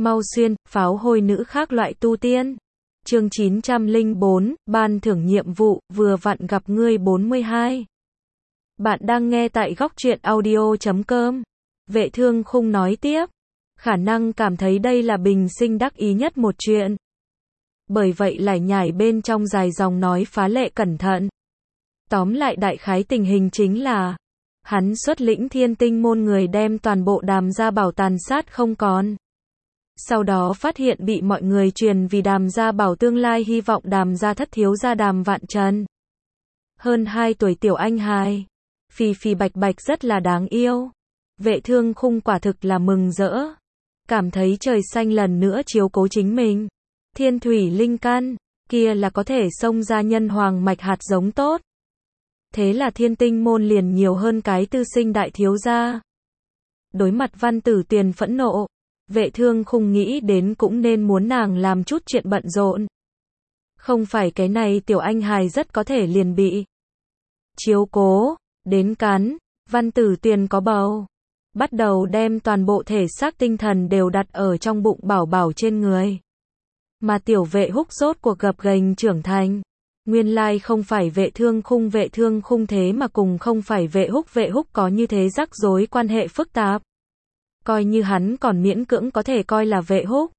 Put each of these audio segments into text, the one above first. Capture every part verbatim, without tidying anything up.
Mau xuyên, pháo hôi nữ khác loại tu tiên. Chương chín trăm lẻ bốn, ban thưởng nhiệm vụ, vừa vặn gặp ngươi bốn mươi hai. Bạn đang nghe tại góc truyện audio chấm com. Vệ Thương Khung nói tiếp. Khả năng cảm thấy đây là bình sinh đắc ý nhất một chuyện. Bởi vậy lải nhải bên trong dài dòng nói phá lệ cẩn thận. Tóm lại đại khái tình hình chính là hắn xuất lĩnh Thiên Tinh môn người đem toàn bộ Đàm Gia Bảo tàn sát không còn. Sau đó phát hiện bị mọi người truyền vì Đàm Gia Bảo tương lai hy vọng Đàm Gia thất thiếu gia Đàm Vạn Trần. Hơn hai tuổi tiểu anh hài. Phì phì bạch bạch rất là đáng yêu. Vệ Thương Khung quả thực là mừng rỡ. Cảm thấy trời xanh lần nữa chiếu cố chính mình. Thiên thủy linh căn, kia là có thể xông ra nhân hoàng mạch hạt giống tốt. Thế là Thiên Tinh môn liền nhiều hơn cái tư sinh đại thiếu gia. Đối mặt Văn Tử Tuyền phẫn nộ, Vệ Thương Khung nghĩ đến cũng nên muốn nàng làm chút chuyện bận rộn. Không phải cái này tiểu anh hài rất có thể liền bị chiếu cố, đến cắn, Văn Tử Tuyền có bầu. Bắt đầu đem toàn bộ thể xác tinh thần đều đặt ở trong bụng bảo bảo trên người. Mà tiểu Vệ Húc rốt cuộc gập ghềnh trưởng thành. Nguyên lai không phải Vệ Thương Khung Vệ Thương Khung thế mà cùng không phải Vệ Húc Vệ Húc có như thế rắc rối quan hệ phức tạp. Coi như hắn còn miễn cưỡng có thể coi là Vệ Húc.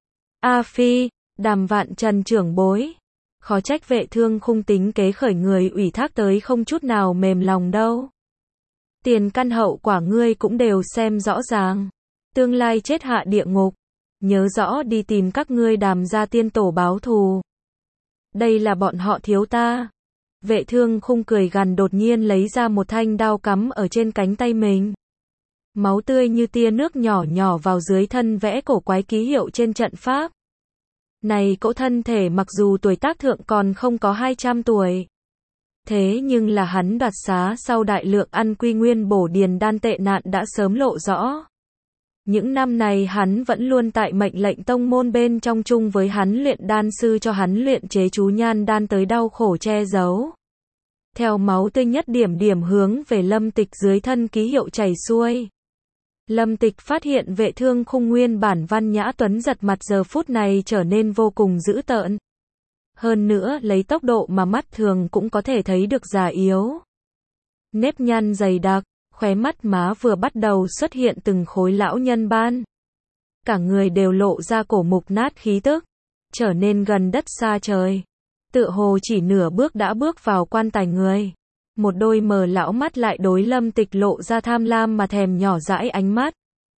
A Phi, Đàm Vạn Trần trưởng bối. Khó trách Vệ Thương Khung tính kế khởi người ủy thác tới không chút nào mềm lòng đâu. Tiền căn hậu quả ngươi cũng đều xem rõ ràng. Tương lai chết hạ địa ngục. Nhớ rõ đi tìm các ngươi Đàm gia tiên tổ báo thù. Đây là bọn họ thiếu ta. Vệ Thương Khung cười gằn đột nhiên lấy ra một thanh đao cắm ở trên cánh tay mình. Máu tươi như tia nước nhỏ nhỏ vào dưới thân vẽ cổ quái ký hiệu trên trận pháp. Này cỗ thân thể mặc dù tuổi tác thượng còn không có hai trăm tuổi. Thế nhưng là hắn đoạt xá sau đại lượng ăn quy nguyên bổ điền đan tệ nạn đã sớm lộ rõ. Những năm này hắn vẫn luôn tại mệnh lệnh tông môn bên trong chung với hắn luyện đan sư cho hắn luyện chế chú nhan đan tới đau khổ che giấu. Theo máu tươi nhất điểm điểm hướng về Lâm Tịch dưới thân ký hiệu chảy xuôi. Lâm Tịch phát hiện Vệ Thương Khung nguyên bản văn nhã tuấn giật mặt giờ phút này trở nên vô cùng dữ tợn. Hơn nữa lấy tốc độ mà mắt thường cũng có thể thấy được già yếu. Nếp nhăn dày đặc, khóe mắt má vừa bắt đầu xuất hiện từng khối lão nhân ban. Cả người đều lộ ra cổ mục nát khí tức, trở nên gần đất xa trời. Tựa hồ chỉ nửa bước đã bước vào quan tài người. Một đôi mờ lão mắt lại đối Lâm Tịch lộ ra tham lam mà thèm nhỏ dãi ánh mắt.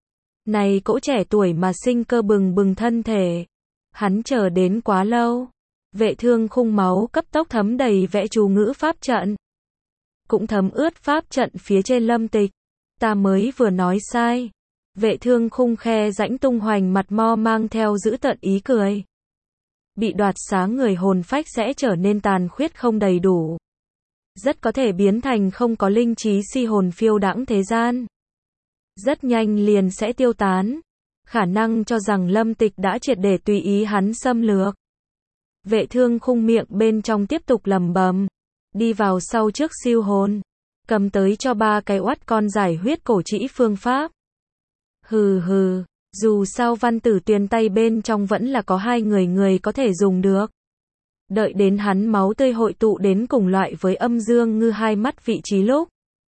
Này cỗ trẻ tuổi mà sinh cơ bừng bừng thân thể. Hắn chờ đến quá lâu. Vệ Thương Khung máu cấp tốc thấm đầy vẽ chú ngữ pháp trận. Cũng thấm ướt pháp trận phía trên Lâm Tịch. Ta mới vừa nói sai. Vệ Thương Khung khe rãnh tung hoành mặt mo mang theo dữ tợn ý cười. Bị đoạt xá người hồn phách sẽ trở nên tàn khuyết không đầy đủ. Rất có thể biến thành không có linh trí si hồn phiêu đãng thế gian. Rất nhanh liền sẽ tiêu tán. Khả năng cho rằng Lâm Tịch đã triệt để tùy ý hắn xâm lược. Vệ Thương Khung miệng bên trong tiếp tục lẩm bẩm, đi vào sau trước siêu hồn, cầm tới cho ba cái oắt con giải huyết cổ trĩ phương pháp. Hừ hừ, dù sao Văn Tử Tuyền tay bên trong vẫn là có hai người người có thể dùng được. Đợi đến hắn máu tươi hội tụ đến cùng loại với âm dương ngư hai mắt vị trí lúc.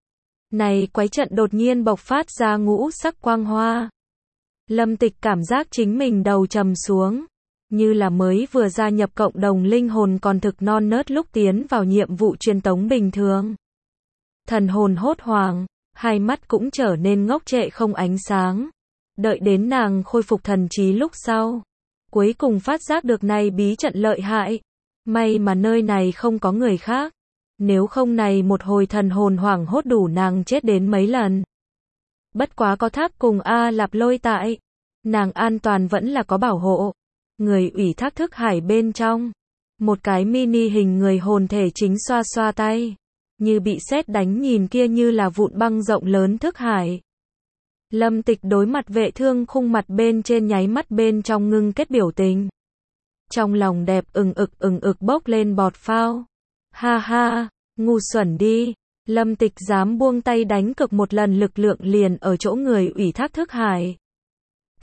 Này quái trận đột nhiên bộc phát ra ngũ sắc quang hoa. Lâm Tịch cảm giác chính mình đầu trầm xuống. Như là mới vừa gia nhập cộng đồng linh hồn còn thực non nớt lúc tiến vào nhiệm vụ truyền tống bình thường. Thần hồn hốt hoảng, hai mắt cũng trở nên ngốc trệ không ánh sáng. Đợi đến nàng khôi phục thần trí lúc sau. Cuối cùng phát giác được này bí trận lợi hại. May mà nơi này không có người khác. Nếu không này một hồi thần hồn hoảng hốt đủ nàng chết đến mấy lần. Bất quá có Thác cùng A Lạp Lôi tại. Nàng an toàn vẫn là có bảo hộ. Người ủy thác thức hải bên trong. Một cái mini hình người hồn thể chính xoa xoa tay. Như bị sét đánh nhìn kia như là vụn băng rộng lớn thức hải. Lâm Tịch đối mặt Vệ Thương Khung mặt bên trên nháy mắt bên trong ngưng kết biểu tình. Trong lòng đẹp ừng ực ừng ực bốc lên bọt phao. Ha ha, ngu xuẩn đi. Lâm Tịch dám buông tay đánh cực một lần lực lượng liền ở chỗ người ủy thác thức hải.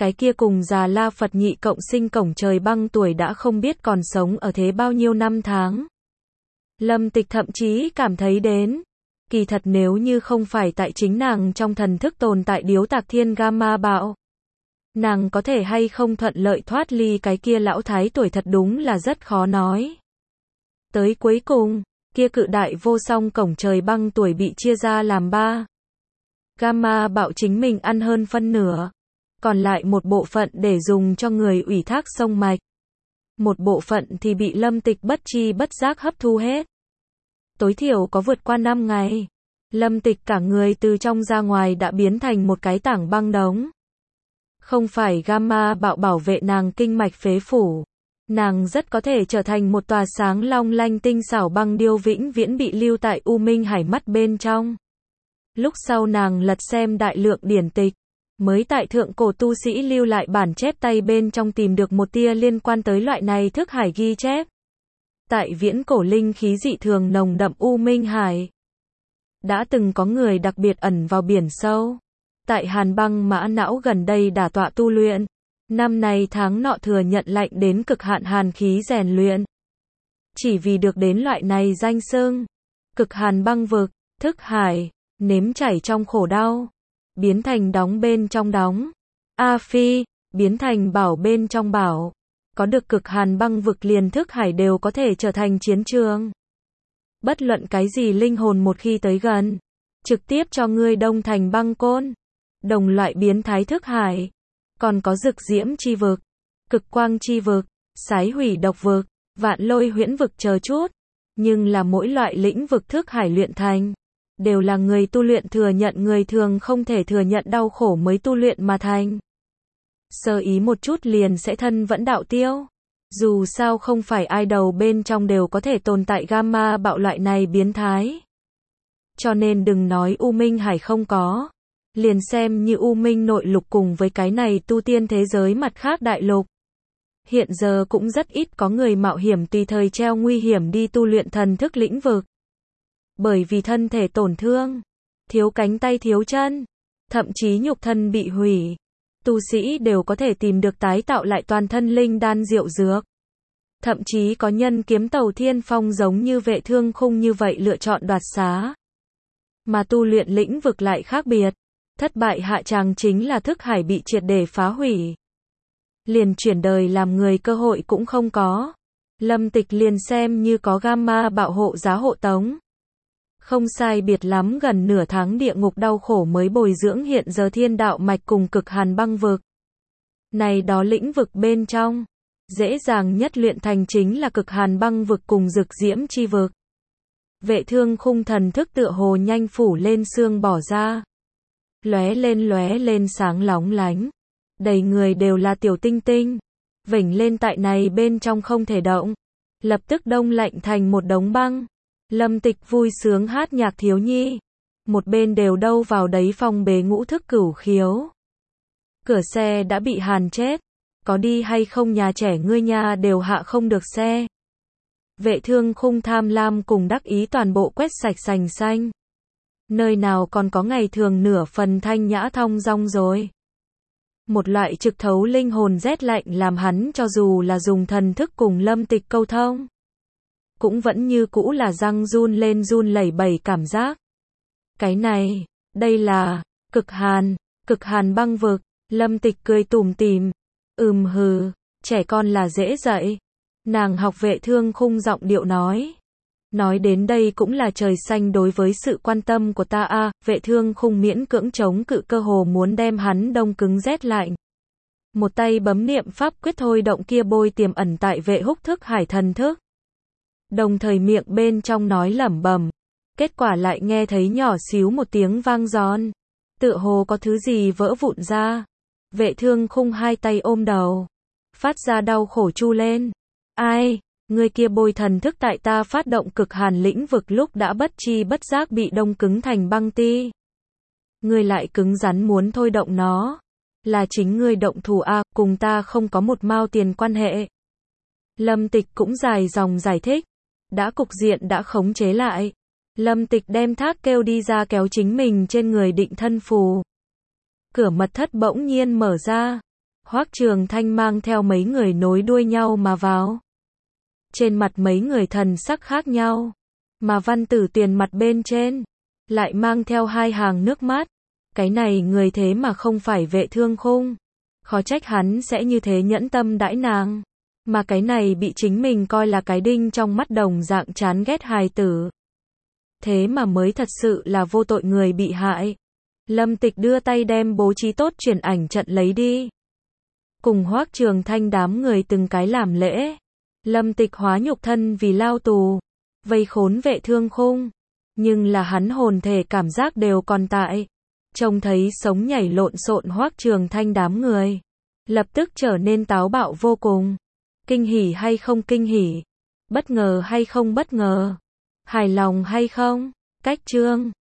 Cái kia cùng già La Phật nhị cộng sinh cổng trời băng tuổi đã không biết còn sống ở thế bao nhiêu năm tháng. Lâm Tịch thậm chí cảm thấy đến, kỳ thật nếu như không phải tại chính nàng trong thần thức tồn tại điếu tạc thiên gamma bạo, nàng có thể hay không thuận lợi thoát ly cái kia lão thái tuổi thật đúng là rất khó nói. Tới cuối cùng, kia cự đại vô song cổng trời băng tuổi bị chia ra làm ba. Gamma bạo chính mình ăn hơn phân nửa, còn lại một bộ phận để dùng cho người ủy thác sông mạch. Một bộ phận thì bị Lâm Tịch bất chi bất giác hấp thu hết. Tối thiểu có vượt qua năm ngày, Lâm Tịch cả người từ trong ra ngoài đã biến thành một cái tảng băng đống. Không phải gamma bạo bảo vệ nàng kinh mạch phế phủ, nàng rất có thể trở thành một tòa sáng long lanh tinh xảo băng điêu vĩnh viễn bị lưu tại U Minh Hải mắt bên trong. Lúc sau nàng lật xem đại lượng điển tịch, mới tại thượng cổ tu sĩ lưu lại bản chép tay bên trong tìm được một tia liên quan tới loại này thức hải ghi chép. Tại viễn cổ linh khí dị thường nồng đậm U Minh Hải, đã từng có người đặc biệt ẩn vào biển sâu. Tại Hàn Băng Mã Não gần đây đả tọa tu luyện. Năm nay tháng nọ thừa nhận lạnh đến cực hạn hàn khí rèn luyện. Chỉ vì được đến loại này danh xưng, cực hàn băng vực, thức hải, nếm chảy trong khổ đau, biến thành đóng bên trong đóng. A Phi, biến thành bảo bên trong bảo. Có được cực hàn băng vực liền thức hải đều có thể trở thành chiến trường. Bất luận cái gì linh hồn một khi tới gần, trực tiếp cho ngươi đông thành băng côn. Đồng loại biến thái thức hải. Còn có rực diễm chi vực, cực quang chi vực, sái hủy độc vực, vạn lôi huyễn vực chờ chút. Nhưng là mỗi loại lĩnh vực thức hải luyện thành, đều là người tu luyện thừa nhận người thường không thể thừa nhận đau khổ mới tu luyện mà thành. Sơ ý một chút liền sẽ thân vẫn đạo tiêu. Dù sao không phải ai đầu bên trong đều có thể tồn tại gamma bạo loại này biến thái. Cho nên đừng nói U Minh Hải không có. Liền xem như U Minh nội lục cùng với cái này tu tiên thế giới mặt khác đại lục. Hiện giờ cũng rất ít có người mạo hiểm tùy thời treo nguy hiểm đi tu luyện thần thức lĩnh vực. Bởi vì thân thể tổn thương, thiếu cánh tay thiếu chân, thậm chí nhục thân bị hủy. Tu sĩ đều có thể tìm được tái tạo lại toàn thân linh đan diệu dược. Thậm chí có nhân kiếm tàu thiên phong giống như Vệ Thương Khung như vậy lựa chọn đoạt xá. Mà tu luyện lĩnh vực lại khác biệt. Thất bại hạ tràng chính là thức hải bị triệt để phá hủy. Liền chuyển đời làm người cơ hội cũng không có. Lâm Tịch liền xem như có gamma bạo hộ giá hộ tống. Không sai biệt lắm gần nửa tháng địa ngục đau khổ mới bồi dưỡng hiện giờ thiên đạo mạch cùng cực hàn băng vực. Này đó lĩnh vực bên trong, dễ dàng nhất luyện thành chính là cực hàn băng vực cùng rực diễm chi vực. Vệ Thương Khung thần thức tựa hồ nhanh phủ lên xương bỏ ra. Lóe lên lóe lên sáng lóng lánh. Đầy người đều là tiểu tinh tinh. Vểnh lên tại này bên trong không thể động. Lập tức đông lạnh thành một đống băng. Lâm Tịch vui sướng hát nhạc thiếu nhi. Một bên đều đâu vào đấy phong bế ngũ thức cửu khiếu. Cửa xe đã bị hàn chết. Có đi hay không nhà trẻ ngươi nha đều hạ không được xe. Vệ Thương Khung tham lam cùng đắc ý toàn bộ quét sạch sành xanh. Nơi nào còn có ngày thường nửa phần thanh nhã thong dong rồi. Một loại trực thấu linh hồn rét lạnh làm hắn cho dù là dùng thần thức cùng Lâm Tịch câu thông. Cũng vẫn như cũ là răng run lên run lẩy bẩy cảm giác. Cái này, đây là, cực hàn, cực hàn băng vực, Lâm Tịch cười tủm tỉm. Ừm hừ, trẻ con là dễ dạy. Nàng học Vệ Thương Khung giọng điệu nói. Nói đến đây cũng là trời xanh đối với sự quan tâm của ta a. À, Vệ Thương Khung miễn cưỡng chống cự cơ hồ muốn đem hắn đông cứng rét lạnh. Một tay bấm niệm pháp quyết thôi động kia bôi tiềm ẩn tại Vệ Húc thức hải thần thức. Đồng thời miệng bên trong nói lẩm bẩm. Kết quả lại nghe thấy nhỏ xíu một tiếng vang giòn. Tựa hồ có thứ gì vỡ vụn ra. Vệ Thương Khung hai tay ôm đầu. Phát ra đau khổ chu lên. Ai? Người kia bôi thần thức tại ta phát động cực hàn lĩnh vực lúc đã bất chi bất giác bị đông cứng thành băng ti. Ngươi lại cứng rắn muốn thôi động nó. Là chính ngươi động thủ a, cùng ta không có một mao tiền quan hệ. Lâm Tịch cũng dài dòng giải thích. Đã cục diện đã khống chế lại. Lâm Tịch đem thác kêu đi ra kéo chính mình trên người định thân phù. Cửa mật thất bỗng nhiên mở ra. Hoắc Trường Thanh mang theo mấy người nối đuôi nhau mà vào. Trên mặt mấy người thần sắc khác nhau, mà Văn Tử Tuyền mặt bên trên lại mang theo hai hàng nước mắt. Cái này người thế mà không phải Vệ Thương Khung, khó trách hắn sẽ như thế nhẫn tâm đãi nàng, mà cái này bị chính mình coi là cái đinh trong mắt đồng dạng chán ghét hài tử. Thế mà mới thật sự là vô tội người bị hại. Lâm Tịch đưa tay đem bố trí tốt truyền ảnh trận lấy đi. Cùng Hoắc Trường Thanh đám người từng cái làm lễ. Lâm Tịch hóa nhục thân vì lao tù, vây khốn Vệ Thương Khung, nhưng là hắn hồn thể cảm giác đều còn tại. Trông thấy sống nhảy lộn xộn Hoắc Trường Thanh đám người, lập tức trở nên táo bạo vô cùng. Kinh hỉ hay không kinh hỉ? Bất ngờ hay không bất ngờ? Hài lòng hay không? Cách chương